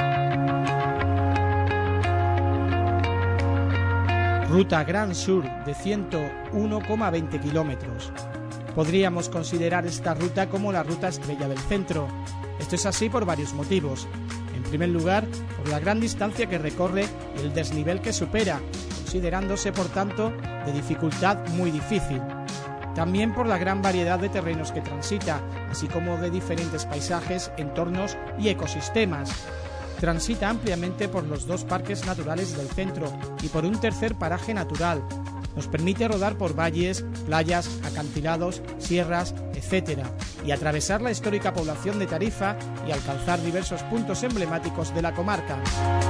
Ruta Gran Sur de 101,20 kilómetros. Podríamos considerar esta ruta como la ruta estrella del centro. Esto es así por varios motivos. En primer lugar, por la gran distancia que recorre y el desnivel que supera, considerándose por tanto de dificultad muy difícil. También por la gran variedad de terrenos que transita, así como de diferentes paisajes, entornos y ecosistemas. Transita ampliamente por los dos parques naturales del centro y por un tercer paraje natural. Nos permite rodar por valles, playas, acantilados, sierras, etc. y atravesar la histórica población de Tarifa y alcanzar diversos puntos emblemáticos de la comarca.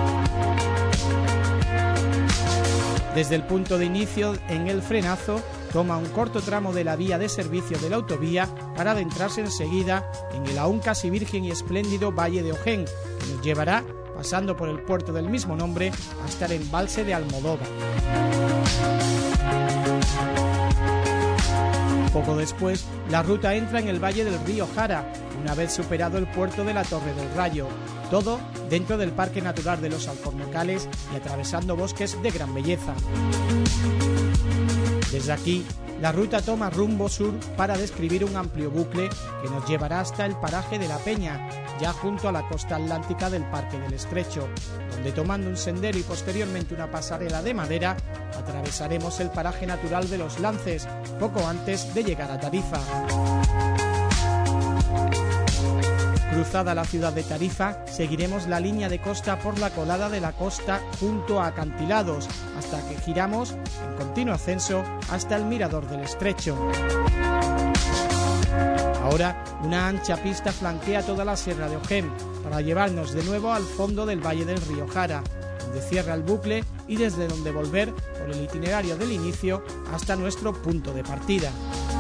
Desde el punto de inicio, en el frenazo, toma un corto tramo de la vía de servicio de la autovía para adentrarse enseguida en el aún casi virgen y espléndido Valle de Ojén, que nos llevará, pasando por el puerto del mismo nombre, hasta el embalse de Almodóvar. Poco después, la ruta entra en el valle del río Jara, una vez superado el puerto de la Torre del Rayo, todo dentro del Parque Natural de los Alcornocales y atravesando bosques de gran belleza. Desde aquí, la ruta toma rumbo sur para describir un amplio bucle que nos llevará hasta el paraje de La Peña, ya junto a la costa atlántica del Parque del Estrecho, donde tomando un sendero y posteriormente una pasarela de madera, atravesaremos el paraje natural de Los Lances, poco antes de llegar a Tarifa. Cruzada la ciudad de Tarifa, seguiremos la línea de costa por la colada de la costa junto a acantilados, hasta que giramos en continuo ascenso hasta el mirador del Estrecho. Ahora una ancha pista flanquea toda la Sierra de Ojén para llevarnos de nuevo al fondo del valle del río Jara, donde cierra el bucle y desde donde volver por el itinerario del inicio hasta nuestro punto de partida.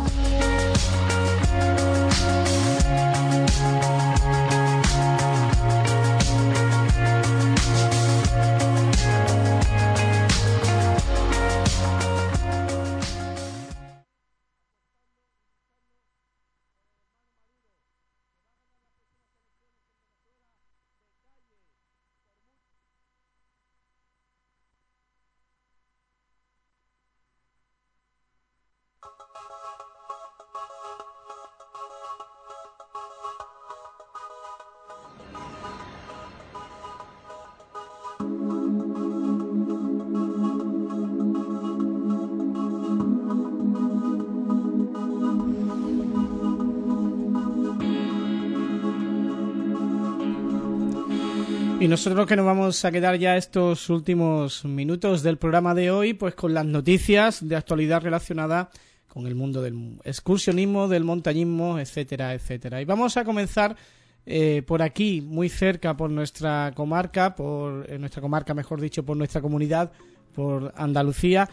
Y nosotros que nos vamos a quedar ya estos últimos minutos del programa de hoy, pues con las noticias de actualidad relacionadas con el mundo del excursionismo, del montañismo, etcétera, etcétera. Y vamos a comenzar por aquí, muy cerca, por nuestra comarca, por nuestra comunidad, por Andalucía,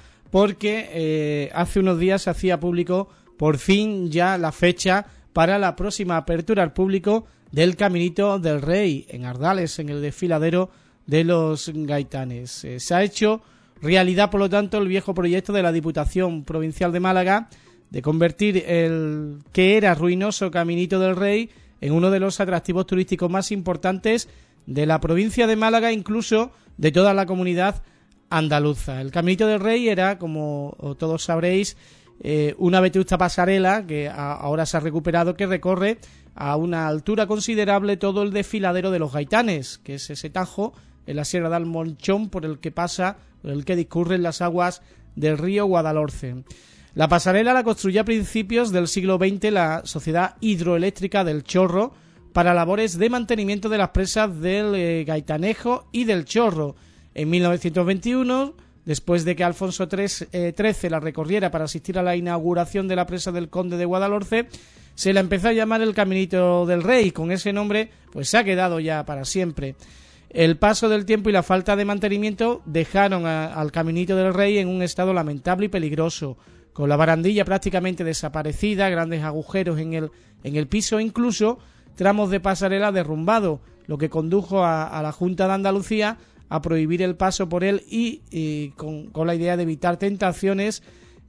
porque hace unos días se hacía público por fin ya la fecha para la próxima apertura al público del Caminito del Rey en Ardales, en el desfiladero de los Gaitanes. Se ha hecho realidad, por lo tanto, el viejo proyecto de la Diputación Provincial de Málaga de convertir el que era ruinoso Caminito del Rey en uno de los atractivos turísticos más importantes de la provincia de Málaga, incluso de toda la comunidad andaluza. El Caminito del Rey era, como todos sabréis, una vetusta pasarela que ahora se ha recuperado, que recorre a una altura considerable todo el desfiladero de los Gaitanes, que es ese tajo en la Sierra de Almonchón por el que discurren las aguas del río Guadalhorce. La pasarela la construyó a principios del siglo XX la Sociedad Hidroeléctrica del Chorro para labores de mantenimiento de las presas del Gaitanejo y del Chorro. En 1921, después de que Alfonso XIII la recorriera para asistir a la inauguración de la presa del Conde de Guadalhorce, se la empezó a llamar el Caminito del Rey. Con ese nombre pues se ha quedado ya para siempre. El paso del tiempo y la falta de mantenimiento dejaron al Caminito del Rey en un estado lamentable y peligroso, con la barandilla prácticamente desaparecida, grandes agujeros en el piso e incluso tramos de pasarela derrumbados, lo que condujo a la Junta de Andalucía a prohibir el paso por él y con la idea de evitar tentaciones,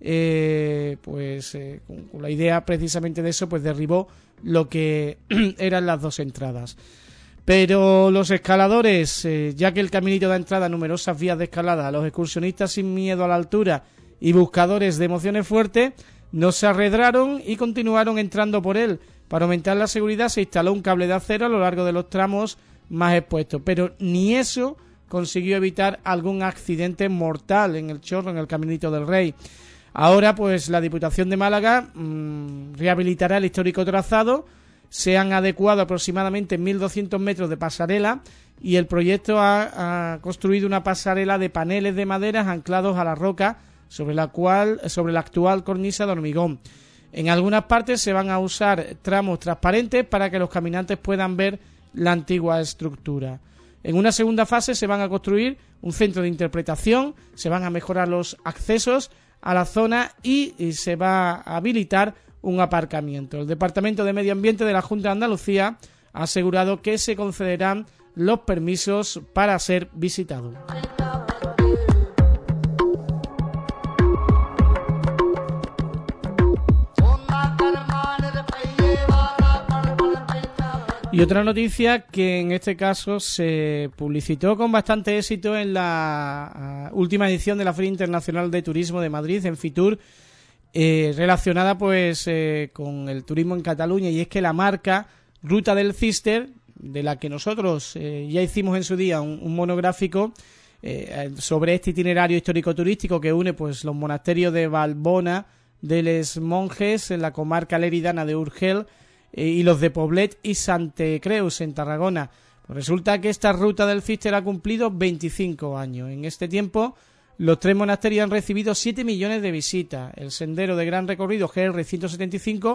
con la idea precisamente de eso, pues derribó lo que eran las dos entradas. Pero los escaladores, ya que el caminito da entrada a numerosas vías de escalada, los excursionistas sin miedo a la altura y buscadores de emociones fuertes, no se arredraron y continuaron entrando por él. Para aumentar la seguridad se instaló un cable de acero a lo largo de los tramos más expuestos, pero ni eso consiguió evitar algún accidente mortal en el Chorro, en el Caminito del Rey. Ahora pues la Diputación de Málaga rehabilitará el histórico trazado. Se han adecuado aproximadamente 1.200 metros de pasarela y el proyecto ha construido una pasarela de paneles de madera anclados a la roca sobre la actual cornisa de hormigón. En algunas partes se van a usar tramos transparentes para que los caminantes puedan ver la antigua estructura. En una segunda fase se van a construir un centro de interpretación, se van a mejorar los accesos a la zona y se va a habilitar un aparcamiento. El Departamento de Medio Ambiente de la Junta de Andalucía ha asegurado que se concederán los permisos para ser visitado. Y otra noticia que en este caso se publicitó con bastante éxito en la última edición de la Feria Internacional de Turismo de Madrid, en Fitur, relacionada pues con el turismo en Cataluña, y es que la marca Ruta del Cister, de la que nosotros ya hicimos en su día un monográfico sobre este itinerario histórico-turístico que une pues los monasterios de Valbona, de Les Monjes, en la comarca leridana de Urgel, y los de Poblet y Sante Creus en Tarragona. Pues resulta que esta Ruta del Cister ha cumplido 25 años. En este tiempo, los tres monasterios han recibido 7 millones de visitas. El sendero de gran recorrido GR 175,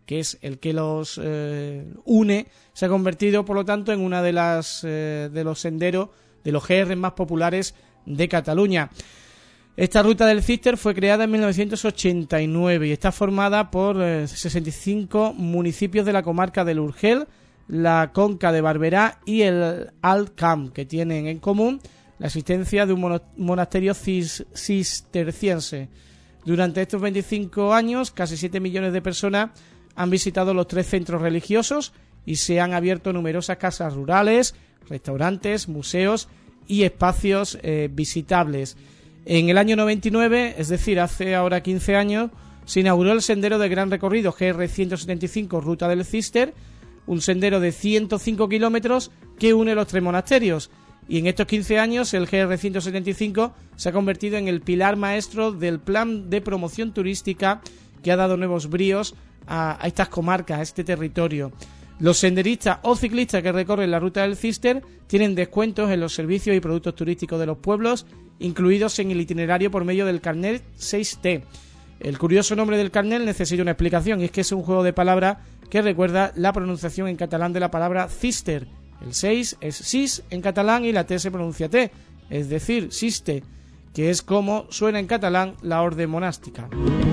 que es el que los une, se ha convertido, por lo tanto, en una de los senderos, de los GR más populares de Cataluña. Esta ruta del Cister fue creada en 1989 y está formada por 65 municipios de la comarca del Urgel, la Conca de Barberá y el Alt Camp, que tienen en común la existencia de un monasterio cisterciense. Durante estos 25 años, casi 7 millones de personas han visitado los 3 centros religiosos y se han abierto numerosas casas rurales, restaurantes, museos y espacios visitables. En el año 99, es decir, hace ahora 15 años, se inauguró el sendero de gran recorrido GR175 Ruta del Cister, un sendero de 105 kilómetros que une los 3 monasterios. Y en estos 15 años el GR175 se ha convertido en el pilar maestro del plan de promoción turística que ha dado nuevos bríos a estas comarcas, a este territorio. Los senderistas o ciclistas que recorren la ruta del Cister tienen descuentos en los servicios y productos turísticos de los pueblos, incluidos en el itinerario por medio del carnet 6T. El curioso nombre del carnet necesita una explicación, y es que es un juego de palabras que recuerda la pronunciación en catalán de la palabra cister. El 6 es sis en catalán y la T se pronuncia T, es decir, siste, que es como suena en catalán la orden monástica.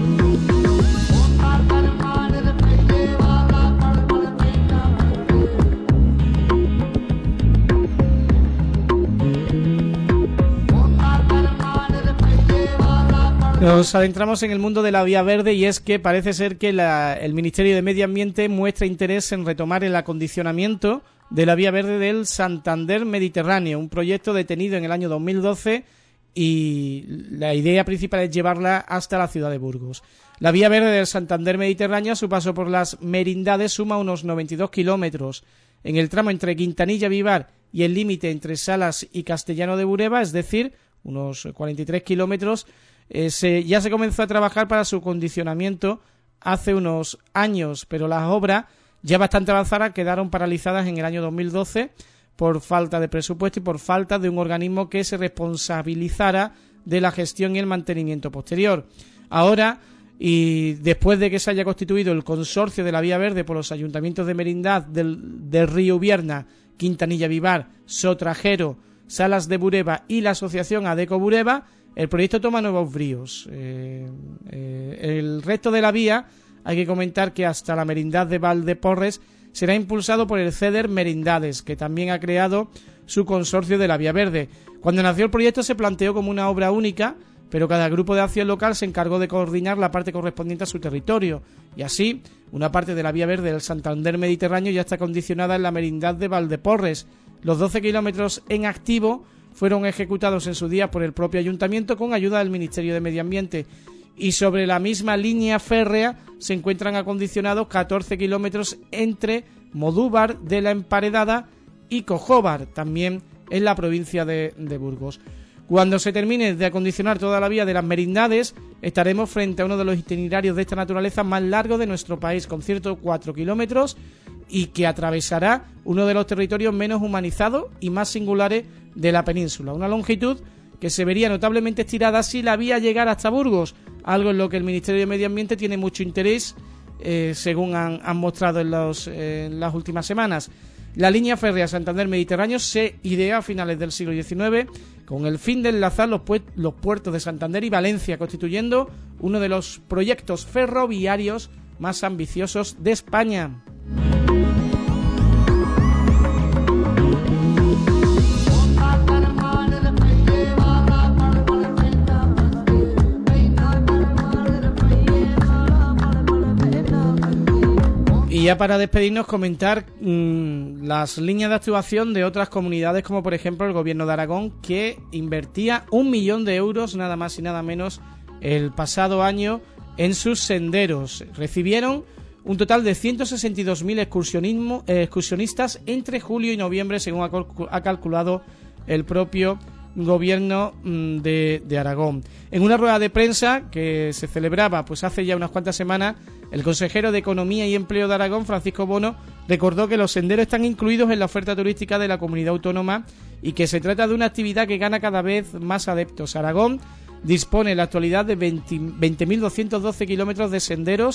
Nos adentramos en el mundo de la Vía Verde y es que parece ser que el Ministerio de Medio Ambiente muestra interés en retomar el acondicionamiento de la Vía Verde del Santander Mediterráneo, un proyecto detenido en el año 2012 y la idea principal es llevarla hasta la ciudad de Burgos. La Vía Verde del Santander Mediterráneo, a su paso por las Merindades, suma unos 92 kilómetros. En el tramo entre Quintanilla-Vivar y el límite entre Salas y Castellano de Bureba, es decir, unos 43 kilómetros, ya se comenzó a trabajar para su acondicionamiento hace unos años, pero las obras ya bastante avanzadas quedaron paralizadas en el año 2012 por falta de presupuesto y por falta de un organismo que se responsabilizara de la gestión y el mantenimiento posterior. Ahora, y después de que se haya constituido el consorcio de la Vía Verde por los ayuntamientos de Merindad, del Río Ubierna, Quintanilla-Vivar, Sotrajero, Salas de Bureba y la asociación Adeco Bureba, el proyecto toma nuevos bríos. El resto de la vía, hay que comentar que hasta la Merindad de Valdeporres será impulsado por el CEDER Merindades, que también ha creado su consorcio de la Vía Verde. Cuando nació el proyecto se planteó como una obra única, pero cada grupo de acción local se encargó de coordinar la parte correspondiente a su territorio, y así una parte de la Vía Verde del Santander Mediterráneo ya está condicionada en la Merindad de Valdeporres. Los 12 kilómetros en activo fueron ejecutados en su día por el propio ayuntamiento con ayuda del Ministerio de Medio Ambiente, y sobre la misma línea férrea se encuentran acondicionados 14 kilómetros entre Modúvar de la Emparedada y Cojóvar, también en la provincia de Burgos. Cuando se termine de acondicionar toda la vía de las Merindades, estaremos frente a uno de los itinerarios de esta naturaleza más largos de nuestro país, con 104 kilómetros, y que atravesará uno de los territorios menos humanizados y más singulares de la península. Una longitud que se vería notablemente estirada si la vía llegara hasta Burgos, algo en lo que el Ministerio de Medio Ambiente tiene mucho interés, según han mostrado en las últimas semanas. La línea férrea Santander Mediterráneo se ideó a finales del siglo XIX con el fin de enlazar los puertos de Santander y Valencia, constituyendo uno de los proyectos ferroviarios más ambiciosos de España. Y ya para despedirnos, comentar las líneas de actuación de otras comunidades, como por ejemplo el Gobierno de Aragón, que invertía 1 millón de euros, nada más y nada menos, el pasado año en sus senderos. Recibieron un total de 162.000 excursionistas entre julio y noviembre, según ha calculado el propio Gobierno de Aragón. En una rueda de prensa que se celebraba pues hace ya unas cuantas semanas, el consejero de Economía y Empleo de Aragón, Francisco Bono, recordó que los senderos están incluidos en la oferta turística de la comunidad autónoma y que se trata de una actividad que gana cada vez más adeptos. Aragón dispone en la actualidad de 20.212 kilómetros de senderos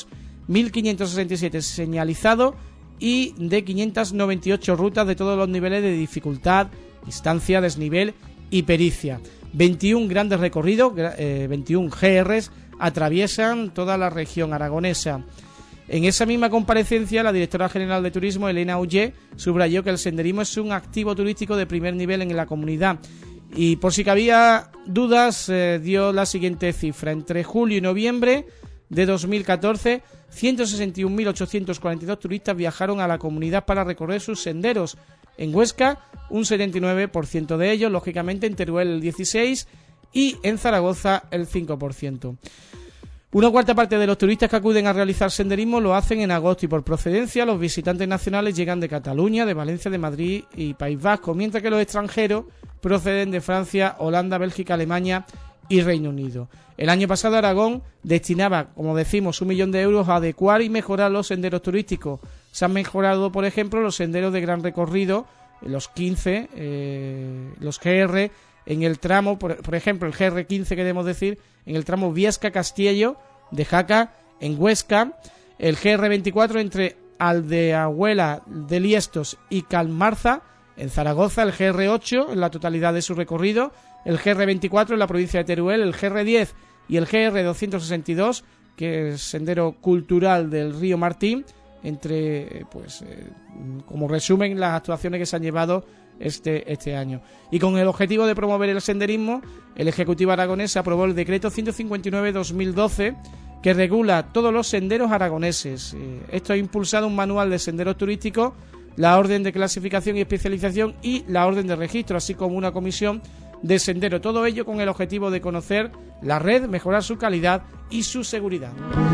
1.567 señalizados y de 598 rutas de todos los niveles de dificultad, distancia, desnivel y pericia. 21 grandes recorridos, 21 GRs atraviesan toda la región aragonesa. En esa misma comparecencia, la directora general de Turismo, Elena Ullé, subrayó que el senderismo es un activo turístico de primer nivel en la comunidad. Y por si cabía dudas, dio la siguiente cifra. Entre julio y noviembre de 2014, 161.842 turistas viajaron a la comunidad para recorrer sus senderos. En Huesca, un 79% de ellos, lógicamente en Teruel el 16% y en Zaragoza el 5%. Una cuarta parte de los turistas que acuden a realizar senderismo lo hacen en agosto y por procedencia los visitantes nacionales llegan de Cataluña, de Valencia, de Madrid y País Vasco, mientras que los extranjeros proceden de Francia, Holanda, Bélgica, Alemania y Reino Unido. El año pasado Aragón destinaba, como decimos, 1 millón de euros a adecuar y mejorar los senderos turísticos. Se han mejorado, por ejemplo, los senderos de gran recorrido, los 15, los GR, en el tramo, por ejemplo, el GR15 queremos decir, en el tramo Viesca-Castiello de Jaca, en Huesca, el GR24 entre Aldeahuela de Liestos y Calmarza, en Zaragoza, el GR8 en la totalidad de su recorrido, el GR24 en la provincia de Teruel, el GR10 y el GR262, que es sendero cultural del río Martín, entre, como resumen, las actuaciones que se han llevado este año. Y con el objetivo de promover el senderismo, el Ejecutivo aragonés aprobó el decreto 159/2012 que regula todos los senderos aragoneses. Esto ha impulsado un manual de senderos turísticos, la orden de clasificación y especialización y la orden de registro, así como una comisión de sendero. Todo ello con el objetivo de conocer la red, mejorar su calidad y su seguridad.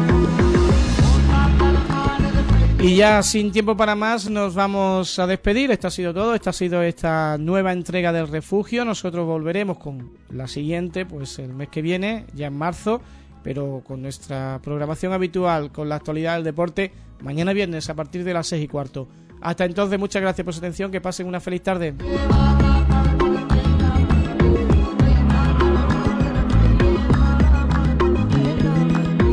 Y ya sin tiempo para más nos vamos a despedir. Esto ha sido todo, esta ha sido esta nueva entrega del Refugio. Nosotros volveremos con la siguiente, pues el mes que viene, ya en marzo, pero con nuestra programación habitual, con la actualidad del deporte, mañana viernes a partir de las 6:15. Hasta entonces, muchas gracias por su atención, que pasen una feliz tarde.